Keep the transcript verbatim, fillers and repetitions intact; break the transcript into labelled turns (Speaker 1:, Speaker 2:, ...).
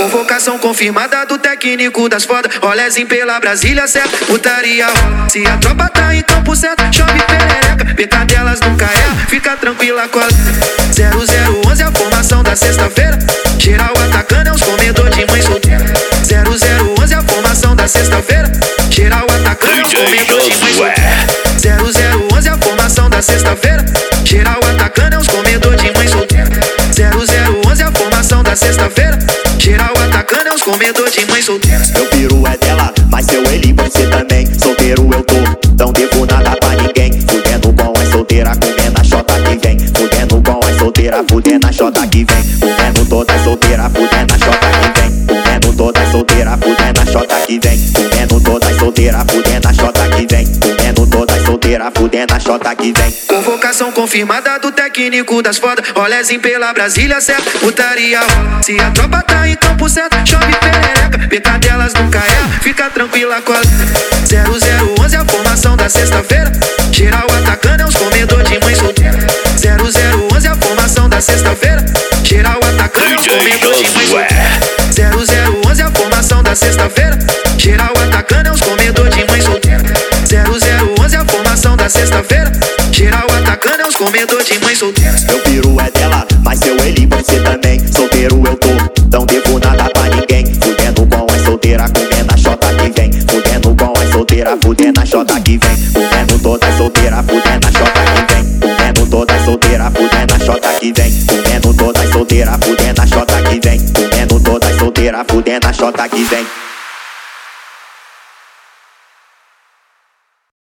Speaker 1: Convocação confirmada do técnico das fodas. Rolezinho pela Brasília, certo? Putaria rola. Se a tropa tá em campo certo, chove perereca. Pecadelas nunca erra, fica tranquila com a zero zero onze, a formação da sexta-feira. Geral atacando é uns comedor de mãe solteira. Zero zero onze, a formação da sexta-feira. Geral atacando é uns comedor de mãe solteira. Zero zero onze, a formação da sexta-feira. Geral atacando é uns comedor de mãe solteira. Zero zero onze, a formação da sexta-feira. Geral atacando é uns comedor de mãe solteira.
Speaker 2: Meu piru é dela, mas eu ele você também. Solteiro eu tô, não devo nada pra ninguém. Fudendo com as solteira, comendo a xota que vem. Fudendo com as solteira, fudendo a xota que vem. Fudendo todas solteira, fudendo a xota que vem. Fudendo todas solteira, fudendo a xota que vem. Fudendo todas solteira, fudendo a xota que vem. Fudendo todas solteira, fudendo a xota que vem.
Speaker 1: Convocação confirmada do técnico das fodas. Rolezinho pela Brasília, certo? Putaria rola. Se a tropa tá em campo certo, chove perereca. Pecadelas nunca erra, fica tranquila com a zero zero onze, a formação da sexta-feira. Geral atacando é uns comedor de mãe solteira. Zero zero onze, a formação da sexta-feira. Geral atacando é uns comedor de mãe solteira. Zero zero onze, a formação da sexta-feira. Geral atacando é uns comedor de mãe solteira. Zero zero onze, a formação da sexta-feira. Geral atacando é uns comedor de mãe solteira.
Speaker 2: Meu piru é dela, mas eu ele você também. Solteiro eu tô, não devo nada pra ninguém. Fudendo com as solteira, comendo a xota que vem. Fudendo com as solteira, fudendo a xota que vem. Fudendo todas solteira, fudendo a xota que vem. Fudendo todas solteira, fudendo a xota que vem. Fudendo todas solteira, fudendo a xota que vem. Fudendo todas solteira, fudendo a xota que vem.